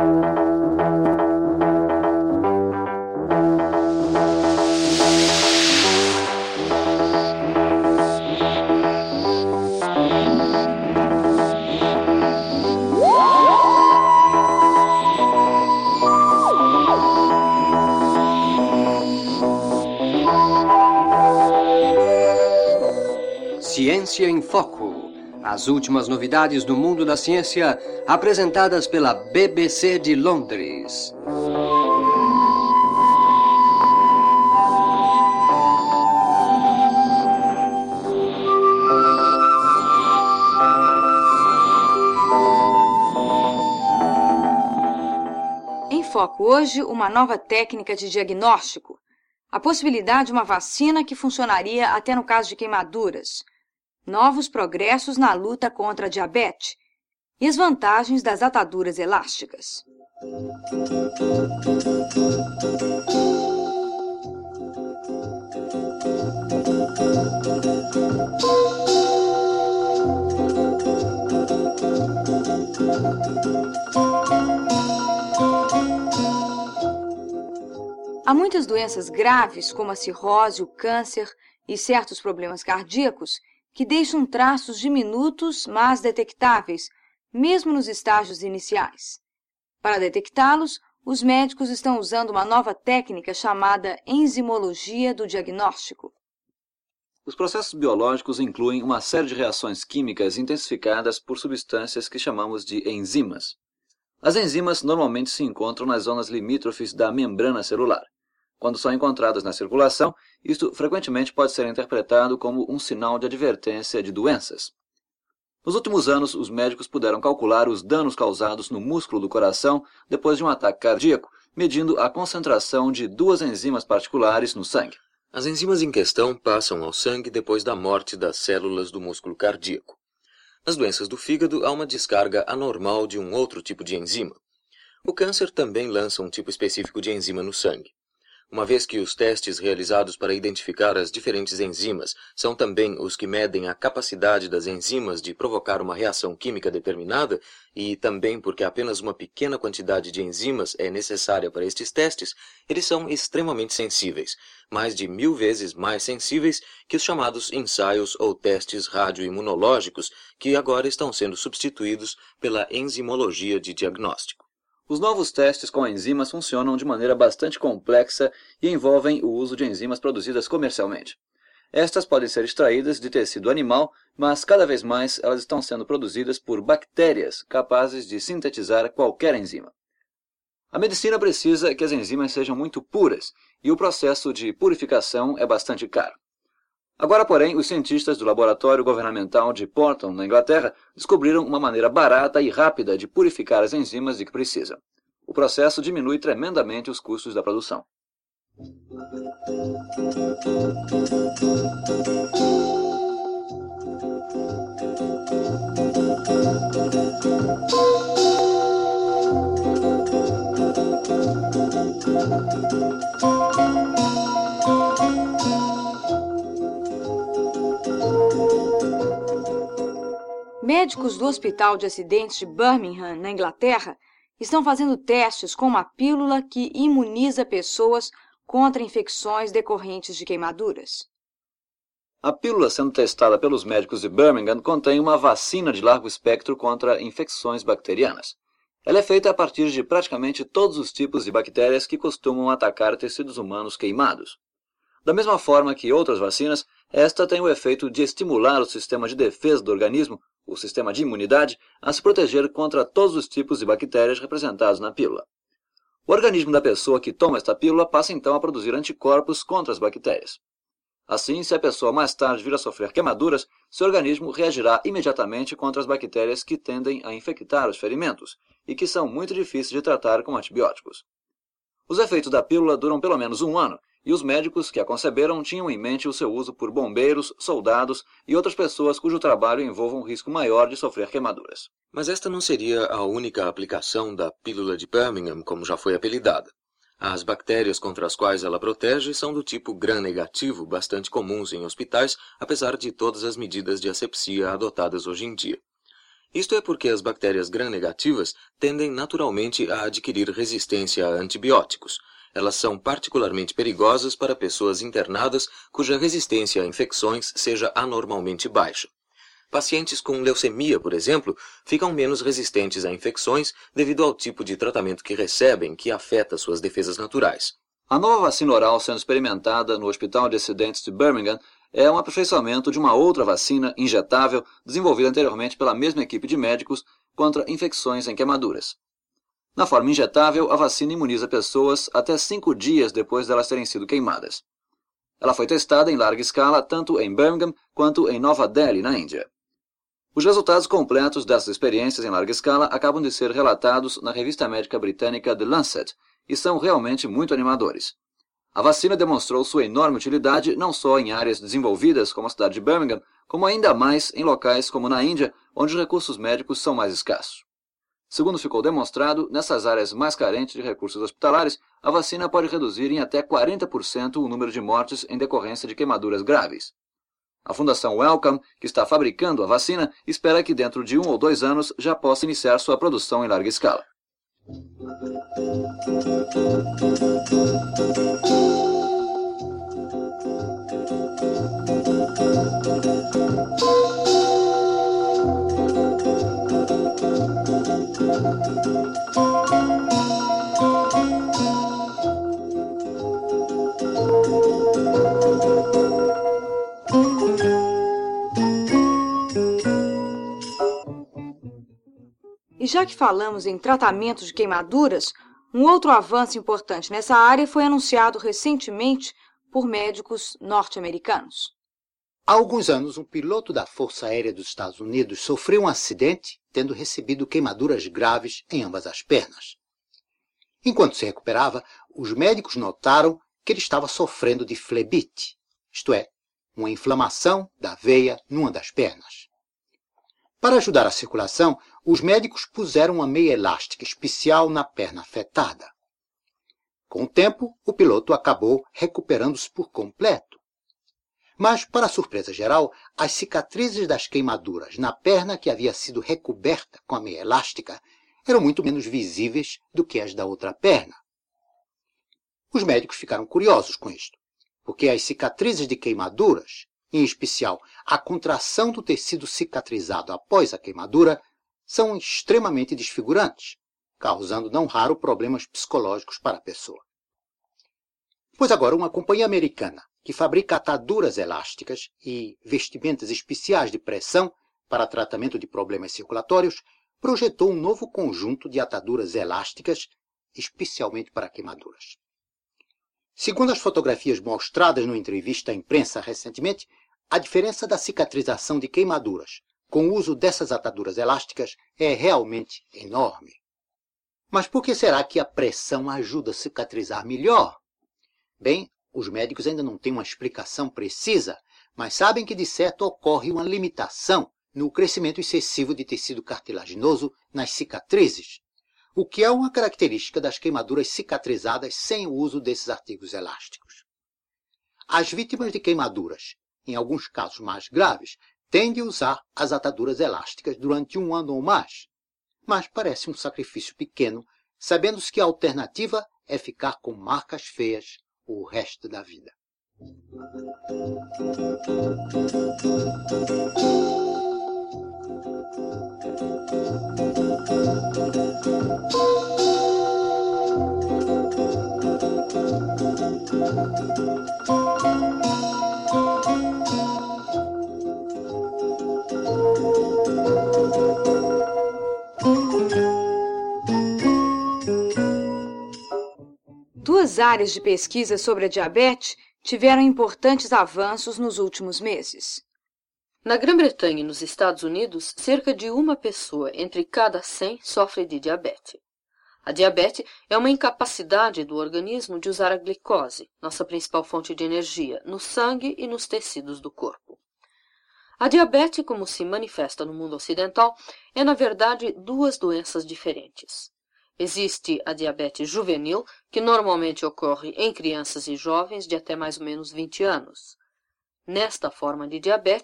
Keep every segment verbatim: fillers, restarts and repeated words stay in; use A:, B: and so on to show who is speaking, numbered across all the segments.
A: Ciência em Foco. As últimas novidades do mundo da ciência apresentadas pela B B C de Londres.
B: Em Foco hoje, uma nova técnica de diagnóstico. A possibilidade de uma vacina que funcionaria até no caso de queimaduras. Novos progressos na luta contra a diabetes e as vantagens das ataduras elásticas. Há muitas doenças graves, como a cirrose, o câncer e certos problemas cardíacos, que deixam traços diminutos, mas detectáveis, mesmo nos estágios iniciais. Para detectá-los, os médicos estão usando uma nova técnica chamada enzimologia do diagnóstico.
C: Os processos biológicos incluem uma série de reações químicas intensificadas por substâncias que chamamos de enzimas. As enzimas normalmente se encontram nas zonas limítrofes da membrana celular. Quando são encontradas na circulação, isto frequentemente pode ser interpretado como um sinal de advertência de doenças. Nos últimos anos, os médicos puderam calcular os danos causados no músculo do coração depois de um ataque cardíaco, medindo a concentração de duas enzimas particulares no sangue.
D: As enzimas em questão passam ao sangue depois da morte das células do músculo cardíaco. Nas doenças do fígado, há uma descarga anormal de um outro tipo de enzima. O câncer também lança um tipo específico de enzima no sangue. Uma vez que os testes realizados para identificar as diferentes enzimas são também os que medem a capacidade das enzimas de provocar uma reação química determinada, e também porque apenas uma pequena quantidade de enzimas é necessária para estes testes, eles são extremamente sensíveis, mais de mil vezes mais sensíveis que os chamados ensaios ou testes radioimunológicos, que agora estão sendo substituídos pela enzimologia de diagnóstico.
C: Os novos testes com enzimas funcionam de maneira bastante complexa e envolvem o uso de enzimas produzidas comercialmente. Estas podem ser extraídas de tecido animal, mas cada vez mais elas estão sendo produzidas por bactérias capazes de sintetizar qualquer enzima. A medicina precisa que as enzimas sejam muito puras e o processo de purificação é bastante caro. Agora, porém, os cientistas do laboratório governamental de Porton, na Inglaterra, descobriram uma maneira barata e rápida de purificar as enzimas de que precisam. O processo diminui tremendamente os custos da produção.
B: Médicos do Hospital de Acidentes de Birmingham, na Inglaterra, estão fazendo testes com uma pílula que imuniza pessoas contra infecções decorrentes de queimaduras.
C: A pílula sendo testada pelos médicos de Birmingham contém uma vacina de largo espectro contra infecções bacterianas. Ela é feita a partir de praticamente todos os tipos de bactérias que costumam atacar tecidos humanos queimados. Da mesma forma que outras vacinas, esta tem o efeito de estimular o sistema de defesa do organismo, o sistema de imunidade, a se proteger contra todos os tipos de bactérias representados na pílula. O organismo da pessoa que toma esta pílula passa então a produzir anticorpos contra as bactérias. Assim, se a pessoa mais tarde vir a sofrer queimaduras, seu organismo reagirá imediatamente contra as bactérias que tendem a infectar os ferimentos e que são muito difíceis de tratar com antibióticos. Os efeitos da pílula duram pelo menos um ano, e os médicos que a conceberam tinham em mente o seu uso por bombeiros, soldados e outras pessoas cujo trabalho envolva um risco maior de sofrer queimaduras.
D: Mas esta não seria a única aplicação da pílula de Birmingham, como já foi apelidada. As bactérias contra as quais ela protege são do tipo gram-negativo, bastante comuns em hospitais, apesar de todas as medidas de asepsia adotadas hoje em dia. Isto é porque as bactérias gram-negativas tendem naturalmente a adquirir resistência a antibióticos. Elas são particularmente perigosas para pessoas internadas cuja resistência a infecções seja anormalmente baixa. Pacientes com leucemia, por exemplo, ficam menos resistentes a infecções devido ao tipo de tratamento que recebem, que afeta suas defesas naturais.
C: A nova vacina oral sendo experimentada no Hospital de Acidentes de Birmingham é um aperfeiçoamento de uma outra vacina injetável desenvolvida anteriormente pela mesma equipe de médicos contra infecções em queimaduras. Na forma injetável, a vacina imuniza pessoas até cinco dias depois de elas terem sido queimadas. Ela foi testada em larga escala tanto em Birmingham quanto em Nova Delhi, na Índia. Os resultados completos dessas experiências em larga escala acabam de ser relatados na revista médica britânica The Lancet e são realmente muito animadores. A vacina demonstrou sua enorme utilidade não só em áreas desenvolvidas como a cidade de Birmingham, como ainda mais em locais como na Índia, onde os recursos médicos são mais escassos. Segundo ficou demonstrado, nessas áreas mais carentes de recursos hospitalares, a vacina pode reduzir em até quarenta por cento o número de mortes em decorrência de queimaduras graves. A Fundação Wellcome, que está fabricando a vacina, espera que dentro de um ou dois anos já possa iniciar sua produção em larga escala.
B: E já que falamos em tratamento de queimaduras, um outro avanço importante nessa área foi anunciado recentemente por médicos norte-americanos.
E: Há alguns anos, um piloto da Força Aérea dos Estados Unidos sofreu um acidente, tendo recebido queimaduras graves em ambas as pernas. Enquanto se recuperava, os médicos notaram que ele estava sofrendo de flebite, isto é, uma inflamação da veia numa das pernas. Para ajudar a circulação, os médicos puseram uma meia elástica especial na perna afetada. Com o tempo, o piloto acabou recuperando-se por completo. Mas, para a surpresa geral, as cicatrizes das queimaduras na perna que havia sido recoberta com a meia elástica eram muito menos visíveis do que as da outra perna. Os médicos ficaram curiosos com isto, porque as cicatrizes de queimaduras, em especial a contração do tecido cicatrizado após a queimadura, são extremamente desfigurantes, causando não raro problemas psicológicos para a pessoa. Pois agora, uma companhia americana que fabrica ataduras elásticas e vestimentas especiais de pressão para tratamento de problemas circulatórios, projetou um novo conjunto de ataduras elásticas, especialmente para queimaduras. Segundo as fotografias mostradas numa entrevista à imprensa recentemente, a diferença da cicatrização de queimaduras com o uso dessas ataduras elásticas é realmente enorme. Mas por que será que a pressão ajuda a cicatrizar melhor? Bem, os médicos ainda não têm uma explicação precisa, mas sabem que de certo ocorre uma limitação no crescimento excessivo de tecido cartilaginoso nas cicatrizes, o que é uma característica das queimaduras cicatrizadas sem o uso desses artigos elásticos. As vítimas de queimaduras, em alguns casos mais graves, tendem a usar as ataduras elásticas durante um ano ou mais, mas parece um sacrifício pequeno, sabendo-se que a alternativa é ficar com marcas feias o resto da vida.
B: Duas áreas de pesquisa sobre a diabetes tiveram importantes avanços nos últimos meses.
F: Na Grã-Bretanha e nos Estados Unidos, cerca de uma pessoa entre cada cem sofre de diabetes. A diabetes é uma incapacidade do organismo de usar a glicose, nossa principal fonte de energia, no sangue e nos tecidos do corpo. A diabetes, como se manifesta no mundo ocidental, é, na verdade, duas doenças diferentes. Existe a diabetes juvenil, que normalmente ocorre em crianças e jovens de até mais ou menos vinte anos. Nesta forma de diabetes,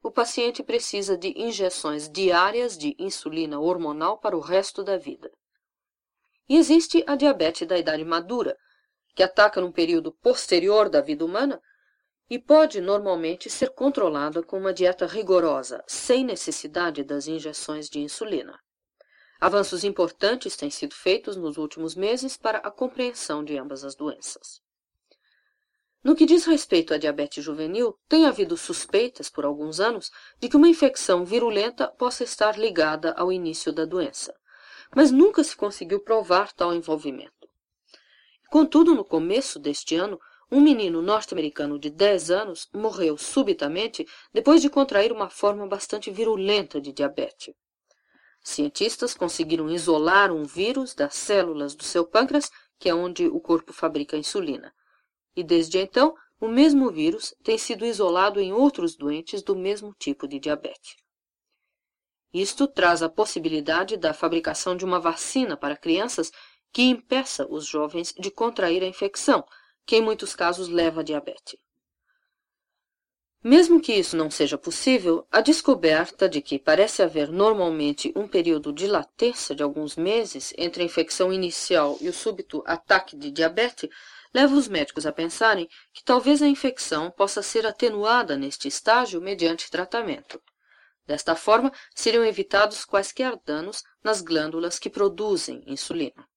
F: o paciente precisa de injeções diárias de insulina hormonal para o resto da vida. E existe a diabetes da idade madura, que ataca num período posterior da vida humana e pode normalmente ser controlada com uma dieta rigorosa, sem necessidade das injeções de insulina. Avanços importantes têm sido feitos nos últimos meses para a compreensão de ambas as doenças. No que diz respeito à diabetes juvenil, tem havido suspeitas por alguns anos de que uma infecção virulenta possa estar ligada ao início da doença, mas nunca se conseguiu provar tal envolvimento. Contudo, no começo deste ano, um menino norte-americano de dez anos morreu subitamente depois de contrair uma forma bastante virulenta de diabetes. Cientistas conseguiram isolar um vírus das células do seu pâncreas, que é onde o corpo fabrica a insulina. E desde então, o mesmo vírus tem sido isolado em outros doentes do mesmo tipo de diabetes. Isto traz a possibilidade da fabricação de uma vacina para crianças que impeça os jovens de contrair a infecção, que em muitos casos leva a diabetes. Mesmo que isso não seja possível, a descoberta de que parece haver normalmente um período de latência de alguns meses entre a infecção inicial e o súbito ataque de diabetes leva os médicos a pensarem que talvez a infecção possa ser atenuada neste estágio mediante tratamento. Desta forma, seriam evitados quaisquer danos nas glândulas que produzem insulina.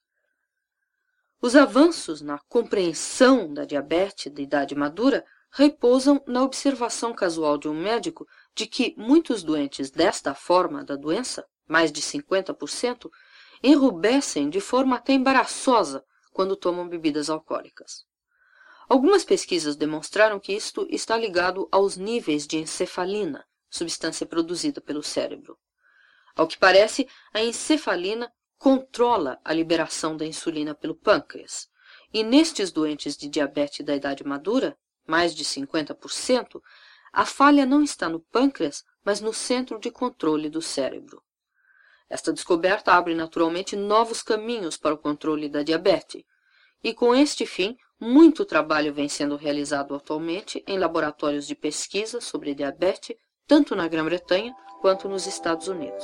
F: Os avanços na compreensão da diabetes de idade madura repousam na observação casual de um médico de que muitos doentes desta forma da doença, mais de cinquenta por cento, enrubescem de forma até embaraçosa quando tomam bebidas alcoólicas. Algumas pesquisas demonstraram que isto está ligado aos níveis de encefalina, substância produzida pelo cérebro. Ao que parece, a encefalina controla a liberação da insulina pelo pâncreas, e nestes doentes de diabetes da idade madura, mais de cinquenta por cento, a falha não está no pâncreas, mas no centro de controle do cérebro. Esta descoberta abre naturalmente novos caminhos para o controle da diabetes, e com este fim, muito trabalho vem sendo realizado atualmente em laboratórios de pesquisa sobre diabetes, tanto na Grã-Bretanha quanto nos Estados Unidos.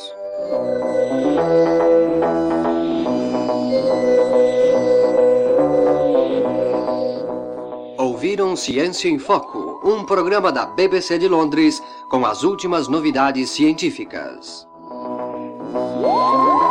A: Ouviram Ciência em Foco, um programa da B B C de Londres com as últimas novidades científicas.